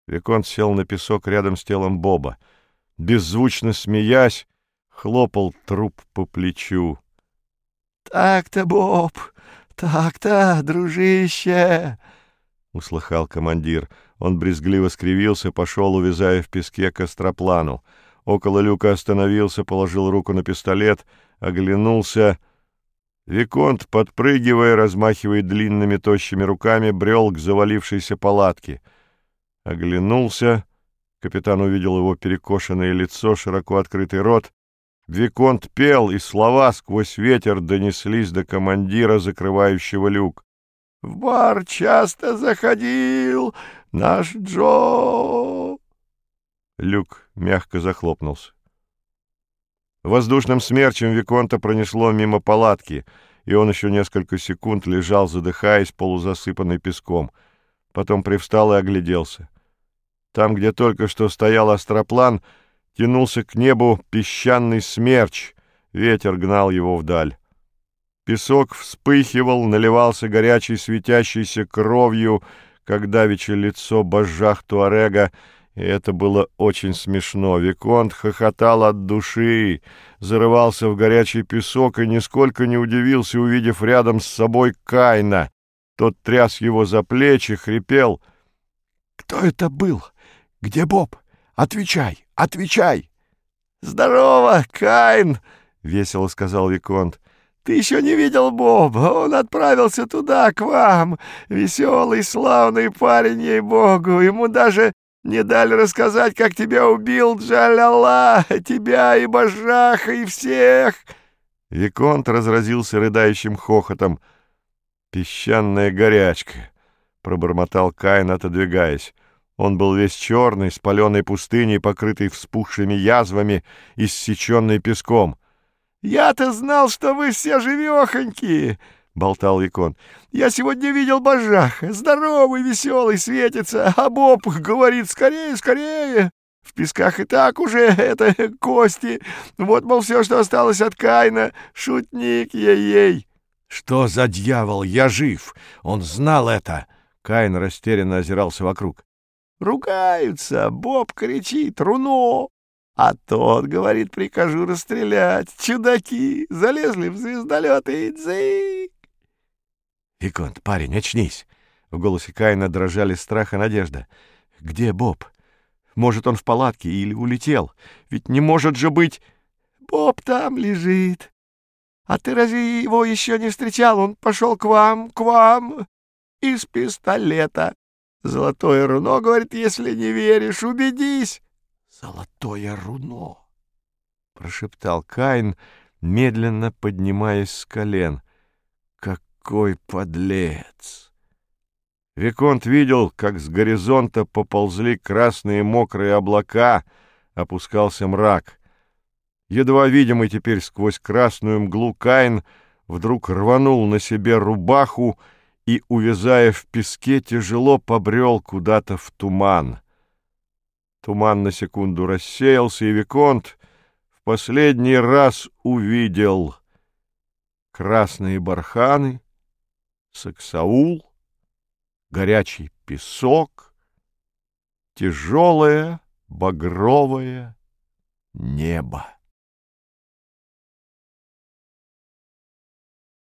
Виконт сел на песок рядом с телом Боба. Беззвучно смеясь, хлопал труп по плечу. «Так-то, Боб, так-то, дружище!» — услыхал командир. Он брезгливо скривился, пошел, увязая в песке, к остроплану. Около люка остановился, положил руку на пистолет, оглянулся. Виконт, подпрыгивая, размахивая длинными тощими руками, брел к завалившейся палатке. Оглянулся. Капитан увидел его перекошенное лицо, широко открытый рот. Виконт пел, и слова сквозь ветер донеслись до командира, закрывающего люк. «В бар часто заходил наш Джо!» Люк мягко захлопнулся. Воздушным смерчем Виконта пронесло мимо палатки, и он еще несколько секунд лежал, задыхаясь, полузасыпанный песком. Потом привстал и огляделся. Там, где только что стоял остроплан, тянулся к небу песчаный смерч, ветер гнал его вдаль. Песок вспыхивал, наливался горячей светящейся кровью, как давеча лицо божжах Туарега, и это было очень смешно. Виконт хохотал от души, зарывался в горячий песок и нисколько не удивился, увидев рядом с собой Кайна. Тот тряс его за плечи, хрипел. «Кто это был? Где Боб? Отвечай, отвечай!» «Здорово, Кайн!» — весело сказал Виконт. «Ты еще не видел Боба? Он отправился туда, к вам. Веселый, славный парень, ей-богу. Ему даже не дали рассказать, как тебя убил Джаляла, тебя и Бажаха, и всех!» Виконт разразился рыдающим хохотом. «Песчаная горячка», — пробормотал Кайн, отодвигаясь. Он был весь черный, с паленой пустыней, покрытый вспухшими язвами, иссеченный песком. «Я-то знал, что вы все живехонькие!» — болтал Виконт. «Я сегодня видел Бажаха. Здоровый, веселый, светится. А Боб говорит: скорее, скорее! В песках и так уже это кости. Вот, мол, все, что осталось от Кайна. Шутник ей-ей!» «Что за дьявол? Я жив! Он знал это!» Кайн растерянно озирался вокруг. «Ругаются. Боб кричит: руно! А тот говорит: прикажу расстрелять. Чудаки залезли в звездолет и дзык!» «Виконт, парень, очнись!» В голосе Кайна дрожали страх и надежда. «Где Боб? Может, он в палатке или улетел? Ведь не может же быть...» «Боб там лежит. А ты разве его еще не встречал? Он пошел к вам, из пистолета. Золотое руно, говорит, если не веришь, убедись». «Золотое руно!» — прошептал Кайн, медленно поднимаясь с колен. «Какой подлец!» Виконт видел, как с горизонта поползли красные мокрые облака, опускался мрак. Едва видимый теперь сквозь красную мглу Кайн вдруг рванул на себе рубаху и, увязая в песке, тяжело побрел куда-то в туман. Туман на секунду рассеялся, и Виконт в последний раз увидел красные барханы, саксаул, горячий песок, тяжелое багровое небо.